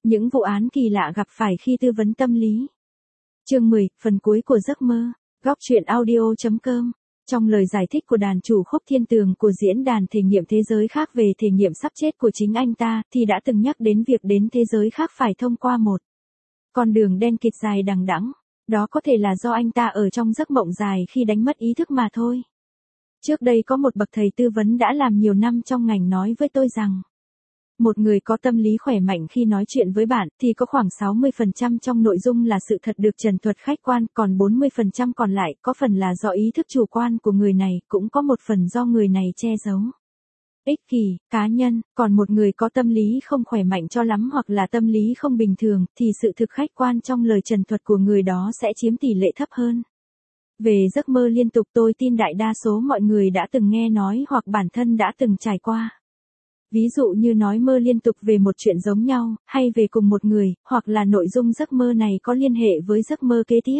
Những vụ án kỳ lạ gặp phải khi tư vấn tâm lý. Chương 10, phần cuối của giấc mơ. Góc truyện audio.com. Trong lời giải thích của đàn chủ Khúc Thiên Tường của diễn đàn thể nghiệm thế giới khác về thể nghiệm sắp chết của chính anh ta, thì đã từng nhắc đến việc đến thế giới khác phải thông qua một con đường đen kịt dài đằng đẵng. Đó có thể là do anh ta ở trong giấc mộng dài khi đánh mất ý thức mà thôi. Trước đây có một bậc thầy tư vấn đã làm nhiều năm trong ngành nói với tôi rằng, một người có tâm lý khỏe mạnh khi nói chuyện với bạn thì có khoảng 60% trong nội dung là sự thật được trần thuật khách quan, còn 40% còn lại có phần là do ý thức chủ quan của người này, cũng có một phần do người này che giấu. Ích kỷ, cá nhân, còn một người có tâm lý không khỏe mạnh cho lắm hoặc là tâm lý không bình thường thì sự thực khách quan trong lời trần thuật của người đó sẽ chiếm tỷ lệ thấp hơn. Về giấc mơ liên tục, tôi tin đại đa số mọi người đã từng nghe nói hoặc bản thân đã từng trải qua. Ví dụ như nói mơ liên tục về một chuyện giống nhau, hay về cùng một người, hoặc là nội dung giấc mơ này có liên hệ với giấc mơ kế tiếp.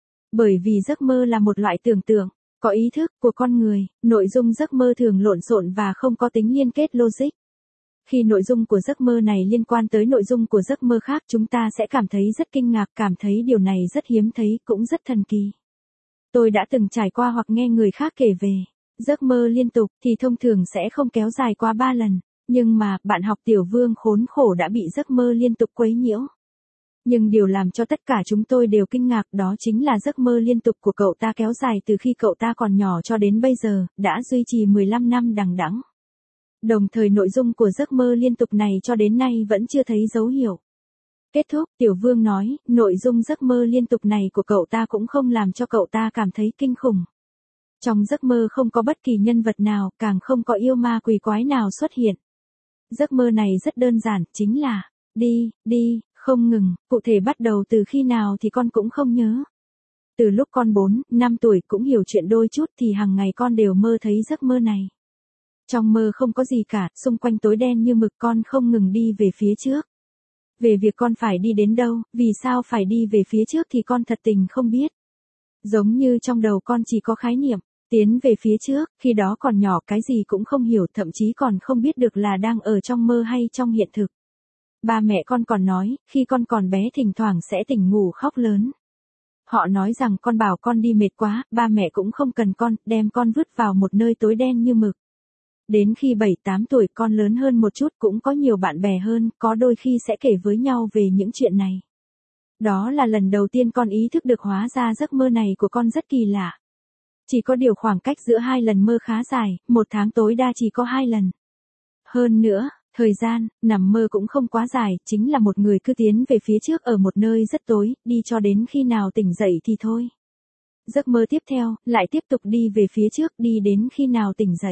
Bởi vì giấc mơ là một loại tưởng tượng, có ý thức của con người, nội dung giấc mơ thường lộn xộn và không có tính liên kết logic. Khi nội dung của giấc mơ này liên quan tới nội dung của giấc mơ khác, chúng ta sẽ cảm thấy rất kinh ngạc, cảm thấy điều này rất hiếm thấy, cũng rất thần kỳ. Tôi đã từng trải qua hoặc nghe người khác kể về giấc mơ liên tục thì thông thường sẽ không kéo dài qua 3 lần. Nhưng mà, bạn học Tiểu Vương khốn khổ đã bị giấc mơ liên tục quấy nhiễu. Nhưng điều làm cho tất cả chúng tôi đều kinh ngạc đó chính là giấc mơ liên tục của cậu ta kéo dài từ khi cậu ta còn nhỏ cho đến bây giờ, đã duy trì 15 năm đằng đẵng. Đồng thời nội dung của giấc mơ liên tục này cho đến nay vẫn chưa thấy dấu hiệu kết thúc. Tiểu Vương nói, nội dung giấc mơ liên tục này của cậu ta cũng không làm cho cậu ta cảm thấy kinh khủng. Trong giấc mơ không có bất kỳ nhân vật nào, càng không có yêu ma quỷ quái nào xuất hiện. Giấc mơ này rất đơn giản, chính là đi, không ngừng, cụ thể bắt đầu từ khi nào thì con cũng không nhớ. Từ lúc con 4, 5 tuổi cũng hiểu chuyện đôi chút thì hàng ngày con đều mơ thấy giấc mơ này. Trong mơ không có gì cả, xung quanh tối đen như mực, con không ngừng đi về phía trước. Về việc con phải đi đến đâu, vì sao phải đi về phía trước thì con thật tình không biết. Giống như trong đầu con chỉ có khái niệm tiến về phía trước, khi đó còn nhỏ cái gì cũng không hiểu, thậm chí còn không biết được là đang ở trong mơ hay trong hiện thực. Ba mẹ con còn nói, khi con còn bé thỉnh thoảng sẽ tỉnh ngủ khóc lớn. Họ nói rằng con bảo con đi mệt quá, ba mẹ cũng không cần con, đem con vứt vào một nơi tối đen như mực. Đến khi 7-8 tuổi con lớn hơn một chút cũng có nhiều bạn bè hơn, có đôi khi sẽ kể với nhau về những chuyện này. Đó là lần đầu tiên con ý thức được hóa ra giấc mơ này của con rất kỳ lạ. Chỉ có điều khoảng cách giữa 2 lần mơ khá dài, 1 tháng tối đa chỉ có 2 lần. Hơn nữa, thời gian nằm mơ cũng không quá dài, chính là một người cứ tiến về phía trước ở một nơi rất tối, đi cho đến khi nào tỉnh dậy thì thôi. Giấc mơ tiếp theo, lại tiếp tục đi về phía trước, đi đến khi nào tỉnh dậy.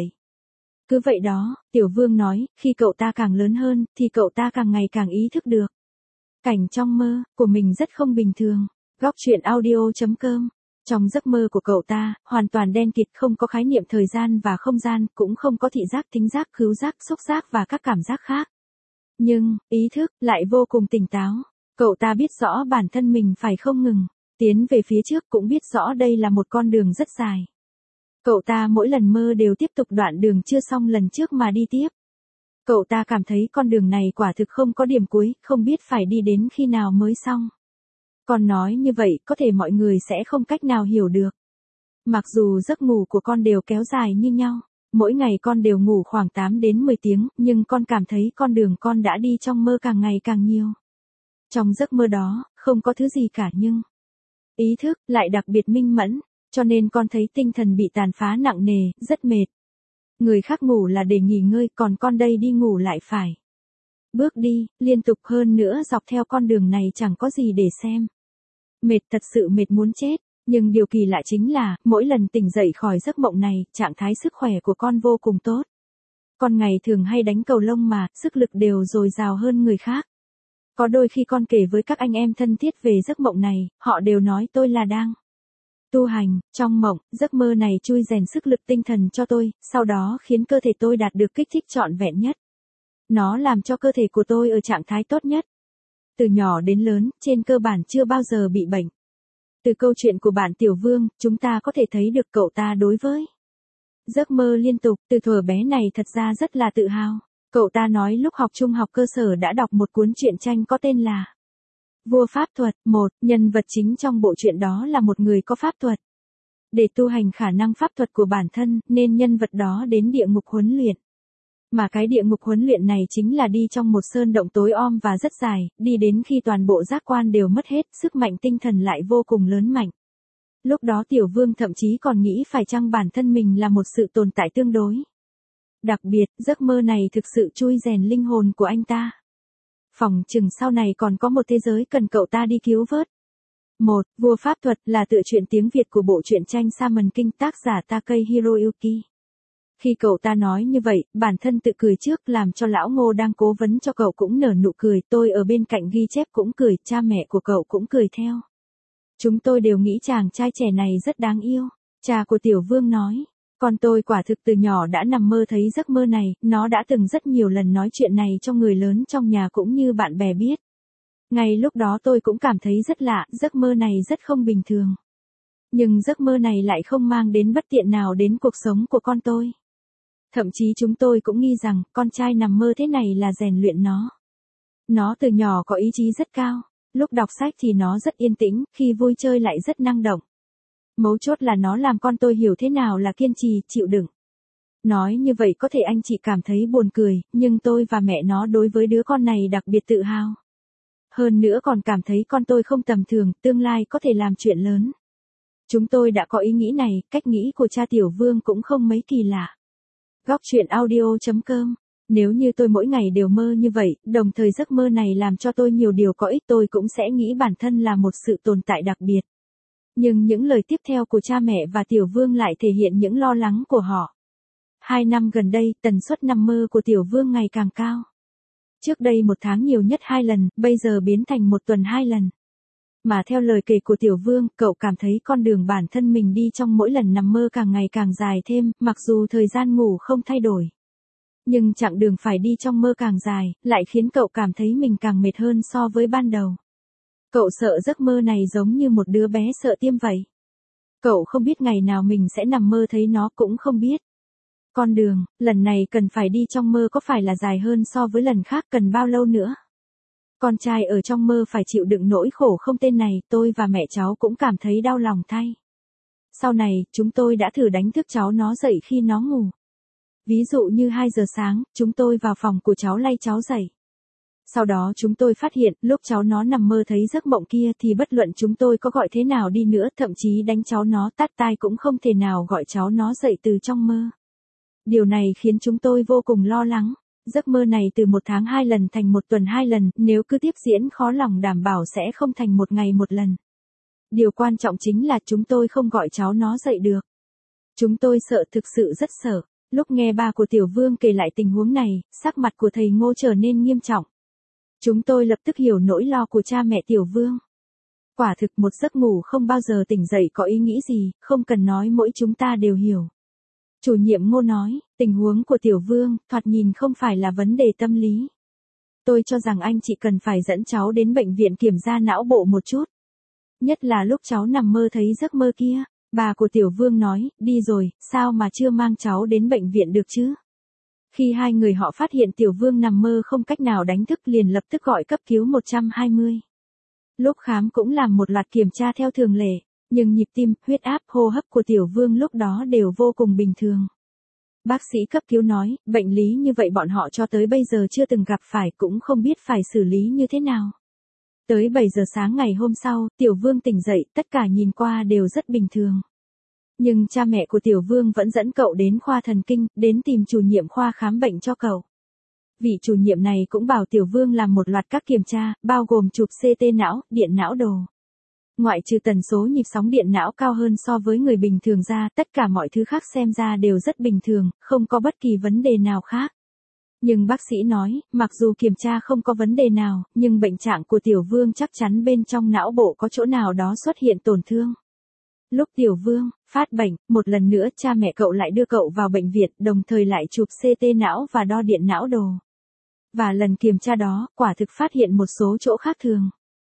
Cứ vậy đó, Tiểu Vương nói, khi cậu ta càng lớn hơn, thì cậu ta càng ngày càng ý thức được cảnh trong mơ của mình rất không bình thường. Góc truyện audio.com. Trong giấc mơ của cậu ta, hoàn toàn đen kịt, không có khái niệm thời gian và không gian, cũng không có thị giác, thính giác, khứu giác, xúc giác và các cảm giác khác. Nhưng, ý thức lại vô cùng tỉnh táo. Cậu ta biết rõ bản thân mình phải không ngừng tiến về phía trước, cũng biết rõ đây là một con đường rất dài. Cậu ta mỗi lần mơ đều tiếp tục đoạn đường chưa xong lần trước mà đi tiếp. Cậu ta cảm thấy con đường này quả thực không có điểm cuối, không biết phải đi đến khi nào mới xong. Con nói như vậy có thể mọi người sẽ không cách nào hiểu được. Mặc dù giấc ngủ của con đều kéo dài như nhau, mỗi ngày con đều ngủ khoảng 8 đến 10 tiếng, nhưng con cảm thấy con đường con đã đi trong mơ càng ngày càng nhiều. Trong giấc mơ đó, không có thứ gì cả nhưng ý thức lại đặc biệt minh mẫn, cho nên con thấy tinh thần bị tàn phá nặng nề, rất mệt. Người khác ngủ là để nghỉ ngơi, còn con đây đi ngủ lại phải bước đi, liên tục, hơn nữa dọc theo con đường này chẳng có gì để xem. Mệt, thật sự mệt muốn chết, nhưng điều kỳ lạ chính là, mỗi lần tỉnh dậy khỏi giấc mộng này, trạng thái sức khỏe của con vô cùng tốt. Con ngày thường hay đánh cầu lông mà, sức lực đều dồi dào hơn người khác. Có đôi khi con kể với các anh em thân thiết về giấc mộng này, họ đều nói tôi là đang tu hành. Trong mộng, giấc mơ này chui rèn sức lực tinh thần cho tôi, sau đó khiến cơ thể tôi đạt được kích thích trọn vẹn nhất. Nó làm cho cơ thể của tôi ở trạng thái tốt nhất. Từ nhỏ đến lớn, trên cơ bản chưa bao giờ bị bệnh. Từ câu chuyện của bạn Tiểu Vương, chúng ta có thể thấy được cậu ta đối với giấc mơ liên tục, từ thuở bé này thật ra rất là tự hào. Cậu ta nói lúc học trung học cơ sở đã đọc một cuốn truyện tranh có tên là Vua Pháp Thuật. Nhân vật chính trong bộ truyện đó là một người có pháp thuật. Để tu hành khả năng pháp thuật của bản thân, nên nhân vật đó đến địa ngục huấn luyện. Mà cái địa ngục huấn luyện này chính là đi trong một sơn động tối om và rất dài, đi đến khi toàn bộ giác quan đều mất hết, sức mạnh tinh thần lại vô cùng lớn mạnh. Lúc đó Tiểu Vương thậm chí còn nghĩ phải chăng bản thân mình là một sự tồn tại tương đối đặc biệt, giấc mơ này thực sự chui rèn linh hồn của anh ta. Phỏng chừng sau này còn có một thế giới cần cậu ta đi cứu vớt. Vua Pháp Thuật là tựa truyện tiếng Việt của bộ truyện tranh Shaman King tác giả Takei Hiroyuki. Khi cậu ta nói như vậy, bản thân tự cười trước làm cho lão Ngô đang cố vấn cho cậu cũng nở nụ cười, tôi ở bên cạnh ghi chép cũng cười, cha mẹ của cậu cũng cười theo. Chúng tôi đều nghĩ chàng trai trẻ này rất đáng yêu. Cha của Tiểu Vương nói, con tôi quả thực từ nhỏ đã nằm mơ thấy giấc mơ này, nó đã từng rất nhiều lần nói chuyện này cho người lớn trong nhà cũng như bạn bè biết. Ngay lúc đó tôi cũng cảm thấy rất lạ, giấc mơ này rất không bình thường. Nhưng giấc mơ này lại không mang đến bất tiện nào đến cuộc sống của con tôi. Thậm chí chúng tôi cũng nghi rằng, con trai nằm mơ thế này là rèn luyện nó. Nó từ nhỏ có ý chí rất cao, lúc đọc sách thì nó rất yên tĩnh, khi vui chơi lại rất năng động. Mấu chốt là nó làm con tôi hiểu thế nào là kiên trì, chịu đựng. Nói như vậy có thể anh chị cảm thấy buồn cười, nhưng tôi và mẹ nó đối với đứa con này đặc biệt tự hào. Hơn nữa còn cảm thấy con tôi không tầm thường, tương lai có thể làm chuyện lớn. Chúng tôi đã có ý nghĩ này, cách nghĩ của cha Tiểu Vương cũng không mấy kỳ lạ. Góc truyện audio.com. Nếu như tôi mỗi ngày đều mơ như vậy, đồng thời giấc mơ này làm cho tôi nhiều điều có ích, tôi cũng sẽ nghĩ bản thân là một sự tồn tại đặc biệt. Nhưng những lời tiếp theo của cha mẹ và Tiểu Vương lại thể hiện những lo lắng của họ. 2 năm gần đây, tần suất nằm mơ của Tiểu Vương ngày càng cao. Trước đây 1 tháng nhiều nhất 2 lần, bây giờ biến thành 1 tuần 2 lần. Mà theo lời kể của Tiểu Vương, cậu cảm thấy con đường bản thân mình đi trong mỗi lần nằm mơ càng ngày càng dài thêm, mặc dù thời gian ngủ không thay đổi. Nhưng chặng đường phải đi trong mơ càng dài, lại khiến cậu cảm thấy mình càng mệt hơn so với ban đầu. Cậu sợ giấc mơ này giống như một đứa bé sợ tiêm vậy. Cậu không biết ngày nào mình sẽ nằm mơ thấy nó, cũng không biết. Con đường, lần này cần phải đi trong mơ có phải là dài hơn so với lần khác, cần bao lâu nữa? Con trai ở trong mơ phải chịu đựng nỗi khổ không tên này, tôi và mẹ cháu cũng cảm thấy đau lòng thay. Sau này, chúng tôi đã thử đánh thức cháu nó dậy khi nó ngủ. Ví dụ như 2 giờ sáng, chúng tôi vào phòng của cháu lay cháu dậy. Sau đó chúng tôi phát hiện, lúc cháu nó nằm mơ thấy giấc mộng kia thì bất luận chúng tôi có gọi thế nào đi nữa, thậm chí đánh cháu nó tát tai cũng không thể nào gọi cháu nó dậy từ trong mơ. Điều này khiến chúng tôi vô cùng lo lắng. Giấc mơ này từ 1 tháng 2 lần thành 1 tuần 2 lần, nếu cứ tiếp diễn khó lòng đảm bảo sẽ không thành 1 ngày 1 lần. Điều quan trọng chính là chúng tôi không gọi cháu nó dậy được. Chúng tôi sợ, thực sự rất sợ. Lúc nghe ba của Tiểu Vương kể lại tình huống này, sắc mặt của thầy Ngô trở nên nghiêm trọng. Chúng tôi lập tức hiểu nỗi lo của cha mẹ Tiểu Vương. Quả thực một giấc ngủ không bao giờ tỉnh dậy có ý nghĩ gì, không cần nói mỗi chúng ta đều hiểu. Chủ nhiệm Ngô nói, tình huống của Tiểu Vương, thoạt nhìn không phải là vấn đề tâm lý. Tôi cho rằng anh chị cần phải dẫn cháu đến bệnh viện kiểm tra não bộ một chút. Nhất là lúc cháu nằm mơ thấy giấc mơ kia. Bà của Tiểu Vương nói, đi rồi, sao mà chưa mang cháu đến bệnh viện được chứ? Khi hai người họ phát hiện Tiểu Vương nằm mơ không cách nào đánh thức liền lập tức gọi cấp cứu 120. Lúc khám cũng làm một loạt kiểm tra theo thường lệ, nhưng nhịp tim, huyết áp, hô hấp của Tiểu Vương lúc đó đều vô cùng bình thường. Bác sĩ cấp cứu nói, bệnh lý như vậy bọn họ cho tới bây giờ chưa từng gặp phải, cũng không biết phải xử lý như thế nào. Tới 7 giờ sáng ngày hôm sau, Tiểu Vương tỉnh dậy, tất cả nhìn qua đều rất bình thường. Nhưng cha mẹ của Tiểu Vương vẫn dẫn cậu đến khoa thần kinh, đến tìm chủ nhiệm khoa khám bệnh cho cậu. Vị chủ nhiệm này cũng bảo Tiểu Vương làm một loạt các kiểm tra, bao gồm chụp CT não, điện não đồ. Ngoại trừ tần số nhịp sóng điện não cao hơn so với người bình thường ra, tất cả mọi thứ khác xem ra đều rất bình thường, không có bất kỳ vấn đề nào khác. Nhưng bác sĩ nói, mặc dù kiểm tra không có vấn đề nào, nhưng bệnh trạng của Tiểu Vương chắc chắn bên trong não bộ có chỗ nào đó xuất hiện tổn thương. Lúc Tiểu Vương phát bệnh, một lần nữa cha mẹ cậu lại đưa cậu vào bệnh viện, đồng thời lại chụp CT não và đo điện não đồ. Và lần kiểm tra đó, quả thực phát hiện một số chỗ khác thường.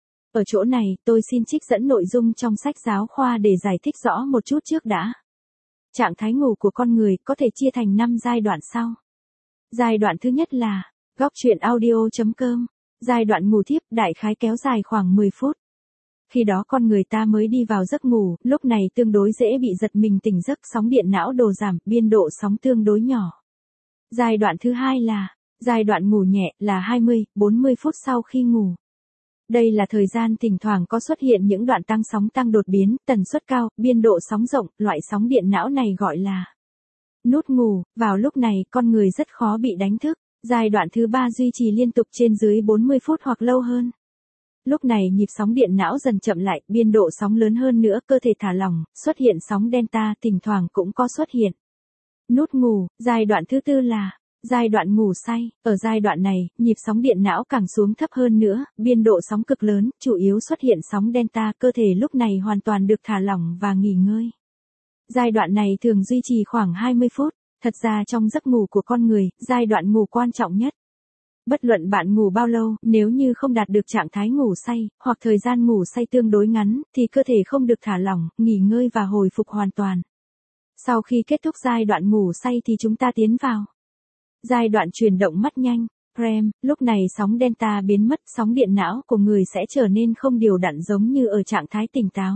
Ở chỗ này, tôi xin trích dẫn nội dung trong sách giáo khoa để giải thích rõ một chút trước đã. Trạng thái ngủ của con người có thể chia thành 5 giai đoạn sau. Giai đoạn thứ nhất là góc truyện audio.com. Giai đoạn ngủ thiếp đại khái kéo dài khoảng 10 phút. Khi đó con người ta mới đi vào giấc ngủ, lúc này tương đối dễ bị giật mình tỉnh giấc, sóng điện não đồ giảm, biên độ sóng tương đối nhỏ. Giai đoạn thứ hai là giai đoạn ngủ nhẹ, là 20-40 phút sau khi ngủ. Đây là thời gian thỉnh thoảng có xuất hiện những đoạn tăng sóng tăng đột biến, tần suất cao, biên độ sóng rộng, loại sóng điện não này gọi là nút ngủ, vào lúc này con người rất khó bị đánh thức. Giai đoạn thứ ba duy trì liên tục trên dưới 40 phút hoặc lâu hơn. Lúc này nhịp sóng điện não dần chậm lại, biên độ sóng lớn hơn nữa, cơ thể thả lỏng, xuất hiện sóng delta, thỉnh thoảng cũng có xuất hiện nút ngủ. Giai đoạn thứ tư là giai đoạn ngủ say. Ở giai đoạn này, nhịp sóng điện não càng xuống thấp hơn nữa, biên độ sóng cực lớn, chủ yếu xuất hiện sóng delta, cơ thể lúc này hoàn toàn được thả lỏng và nghỉ ngơi. Giai đoạn này thường duy trì khoảng 20 phút. Thật ra trong giấc ngủ của con người, giai đoạn ngủ quan trọng nhất. Bất luận bạn ngủ bao lâu, nếu như không đạt được trạng thái ngủ say, hoặc thời gian ngủ say tương đối ngắn, thì cơ thể không được thả lỏng, nghỉ ngơi và hồi phục hoàn toàn. Sau khi kết thúc giai đoạn ngủ say thì chúng ta tiến vào giai đoạn chuyển động mắt nhanh, REM, lúc này sóng delta biến mất, sóng điện não của người sẽ trở nên không đều đặn giống như ở trạng thái tỉnh táo.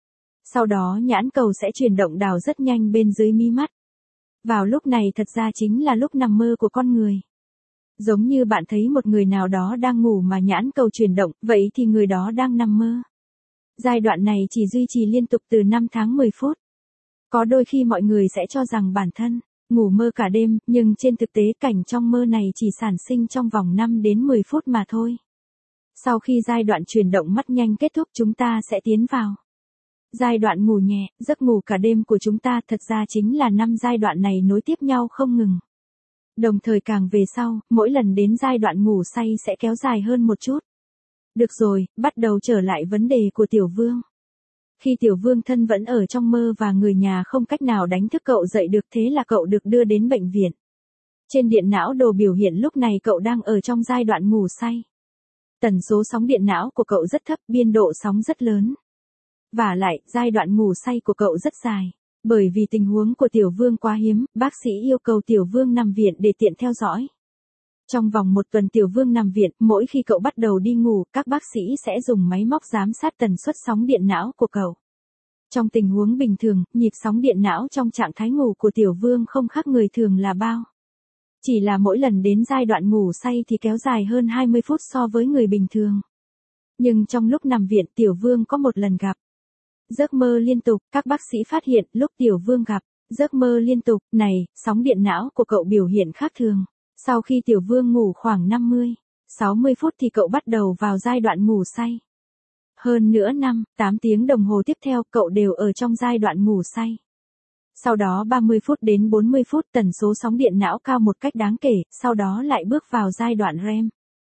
Sau đó nhãn cầu sẽ chuyển động đảo rất nhanh bên dưới mí mắt. Vào lúc này thật ra chính là lúc nằm mơ của con người. Giống như bạn thấy một người nào đó đang ngủ mà nhãn cầu chuyển động, vậy thì người đó đang nằm mơ. Giai đoạn này chỉ duy trì liên tục từ 5 tháng 10 phút. Có đôi khi mọi người sẽ cho rằng bản thân ngủ mơ cả đêm, nhưng trên thực tế cảnh trong mơ này chỉ sản sinh trong vòng 5 đến 10 phút mà thôi. Sau khi giai đoạn chuyển động mắt nhanh kết thúc, chúng ta sẽ tiến vào giai đoạn ngủ nhẹ. Giấc ngủ cả đêm của chúng ta thật ra chính là 5 giai đoạn này nối tiếp nhau không ngừng. Đồng thời càng về sau, mỗi lần đến giai đoạn ngủ say sẽ kéo dài hơn một chút. Được rồi, bắt đầu trở lại vấn đề của Tiểu Vương. Khi Tiểu Vương thân vẫn ở trong mơ và người nhà không cách nào đánh thức cậu dậy được, thế là cậu được đưa đến bệnh viện. Trên điện não đồ biểu hiện lúc này cậu đang ở trong giai đoạn ngủ say. Tần số sóng điện não của cậu rất thấp, biên độ sóng rất lớn. Vả lại, giai đoạn ngủ say của cậu rất dài. Bởi vì tình huống của Tiểu Vương quá hiếm, bác sĩ yêu cầu Tiểu Vương nằm viện để tiện theo dõi. Trong vòng 1 tuần Tiểu Vương nằm viện, mỗi khi cậu bắt đầu đi ngủ, các bác sĩ sẽ dùng máy móc giám sát tần suất sóng điện não của cậu. Trong tình huống bình thường, nhịp sóng điện não trong trạng thái ngủ của Tiểu Vương không khác người thường là bao. Chỉ là mỗi lần đến giai đoạn ngủ say thì kéo dài hơn 20 phút so với người bình thường. Nhưng trong lúc nằm viện Tiểu Vương có một lần gặp giấc mơ liên tục. Các bác sĩ phát hiện lúc Tiểu Vương gặp giấc mơ liên tục này, sóng điện não của cậu biểu hiện khác thường. Sau khi Tiểu Vương ngủ khoảng 50-60 phút thì cậu bắt đầu vào giai đoạn ngủ say. Hơn nữa 5-8 tiếng đồng hồ tiếp theo cậu đều ở trong giai đoạn ngủ say. Sau đó 30 phút đến 40 phút tần số sóng điện não cao một cách đáng kể, sau đó lại bước vào giai đoạn REM.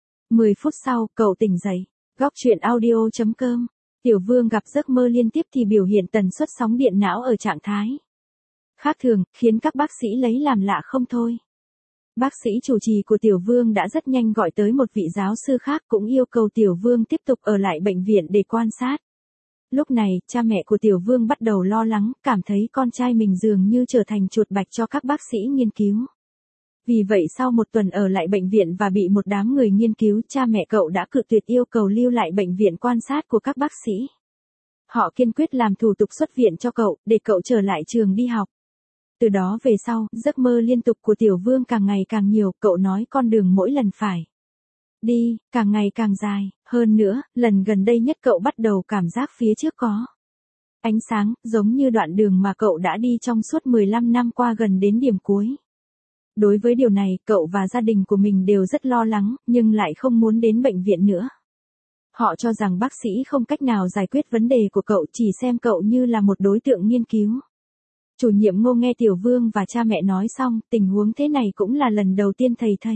10 phút sau, cậu tỉnh dậy. Góc truyện audio.com. Tiểu Vương gặp giấc mơ liên tiếp thì biểu hiện tần suất sóng điện não ở trạng thái khác thường, khiến các bác sĩ lấy làm lạ không thôi. Bác sĩ chủ trì của Tiểu Vương đã rất nhanh gọi tới một vị giáo sư khác, cũng yêu cầu Tiểu Vương tiếp tục ở lại bệnh viện để quan sát. Lúc này, cha mẹ của Tiểu Vương bắt đầu lo lắng, cảm thấy con trai mình dường như trở thành chuột bạch cho các bác sĩ nghiên cứu. Vì vậy sau 1 tuần ở lại bệnh viện và bị một đám người nghiên cứu, cha mẹ cậu đã cự tuyệt yêu cầu lưu lại bệnh viện quan sát của các bác sĩ. Họ kiên quyết làm thủ tục xuất viện cho cậu, để cậu trở lại trường đi học. Từ đó về sau, giấc mơ liên tục của Tiểu Vương càng ngày càng nhiều, cậu nói con đường mỗi lần phải đi, càng ngày càng dài. Hơn nữa, lần gần đây nhất cậu bắt đầu cảm giác phía trước có ánh sáng, giống như đoạn đường mà cậu đã đi trong suốt 15 năm qua gần đến điểm cuối. Đối với điều này, cậu và gia đình của mình đều rất lo lắng, nhưng lại không muốn đến bệnh viện nữa. Họ cho rằng bác sĩ không cách nào giải quyết vấn đề của cậu, chỉ xem cậu như là một đối tượng nghiên cứu. Chủ nhiệm Ngô nghe Tiểu Vương và cha mẹ nói xong, tình huống thế này cũng là lần đầu tiên thầy thấy.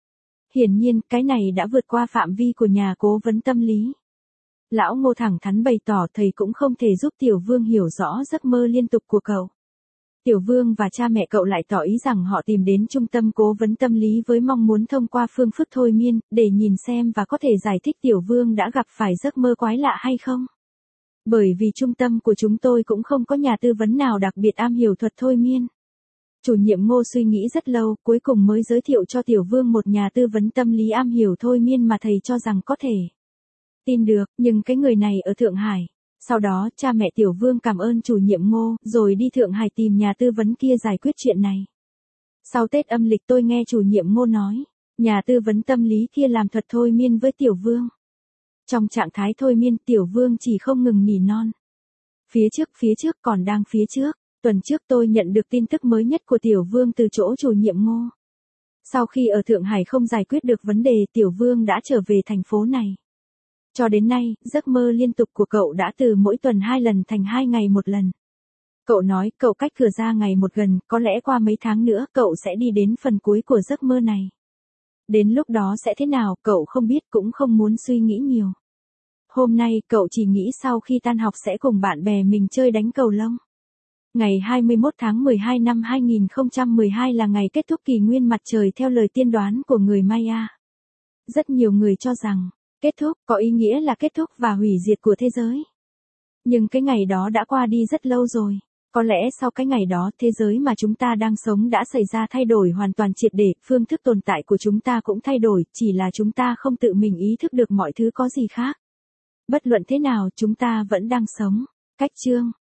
Hiển nhiên, cái này đã vượt qua phạm vi của nhà cố vấn tâm lý. Lão Ngô thẳng thắn bày tỏ thầy cũng không thể giúp Tiểu Vương hiểu rõ giấc mơ liên tục của cậu. Tiểu Vương và cha mẹ cậu lại tỏ ý rằng họ tìm đến trung tâm cố vấn tâm lý với mong muốn thông qua phương pháp thôi miên, để nhìn xem và có thể giải thích Tiểu Vương đã gặp phải giấc mơ quái lạ hay không. Bởi vì trung tâm của chúng tôi cũng không có nhà tư vấn nào đặc biệt am hiểu thuật thôi miên. Chủ nhiệm Ngô suy nghĩ rất lâu, cuối cùng mới giới thiệu cho Tiểu Vương một nhà tư vấn tâm lý am hiểu thôi miên mà thầy cho rằng có thể tin được, nhưng cái người này ở Thượng Hải. Sau đó, cha mẹ Tiểu Vương cảm ơn chủ nhiệm Ngô, rồi đi Thượng Hải tìm nhà tư vấn kia giải quyết chuyện này. Sau Tết âm lịch tôi nghe chủ nhiệm Ngô nói, nhà tư vấn tâm lý kia làm thuật thôi miên với Tiểu Vương. Trong trạng thái thôi miên, Tiểu Vương chỉ không ngừng nỉ non. Phía trước còn đang phía trước. Tuần trước tôi nhận được tin tức mới nhất của Tiểu Vương từ chỗ chủ nhiệm Ngô. Sau khi ở Thượng Hải không giải quyết được vấn đề, Tiểu Vương đã trở về thành phố này. Cho đến nay, giấc mơ liên tục của cậu đã từ mỗi tuần 2 lần thành 2 ngày một lần. Cậu nói cậu cách cửa ra ngày một gần, có lẽ qua mấy tháng nữa cậu sẽ đi đến phần cuối của giấc mơ này. Đến lúc đó sẽ thế nào, cậu không biết cũng không muốn suy nghĩ nhiều. Hôm nay cậu chỉ nghĩ sau khi tan học sẽ cùng bạn bè mình chơi đánh cầu lông. Ngày 21 tháng 12 năm 2012 là ngày kết thúc kỷ nguyên mặt trời theo lời tiên đoán của người Maya. Rất nhiều người cho rằng, kết thúc có ý nghĩa là kết thúc và hủy diệt của thế giới. Nhưng cái ngày đó đã qua đi rất lâu rồi. Có lẽ sau cái ngày đó, thế giới mà chúng ta đang sống đã xảy ra thay đổi hoàn toàn triệt để, phương thức tồn tại của chúng ta cũng thay đổi, chỉ là chúng ta không tự mình ý thức được mọi thứ có gì khác. Bất luận thế nào, chúng ta vẫn đang sống. Cách chương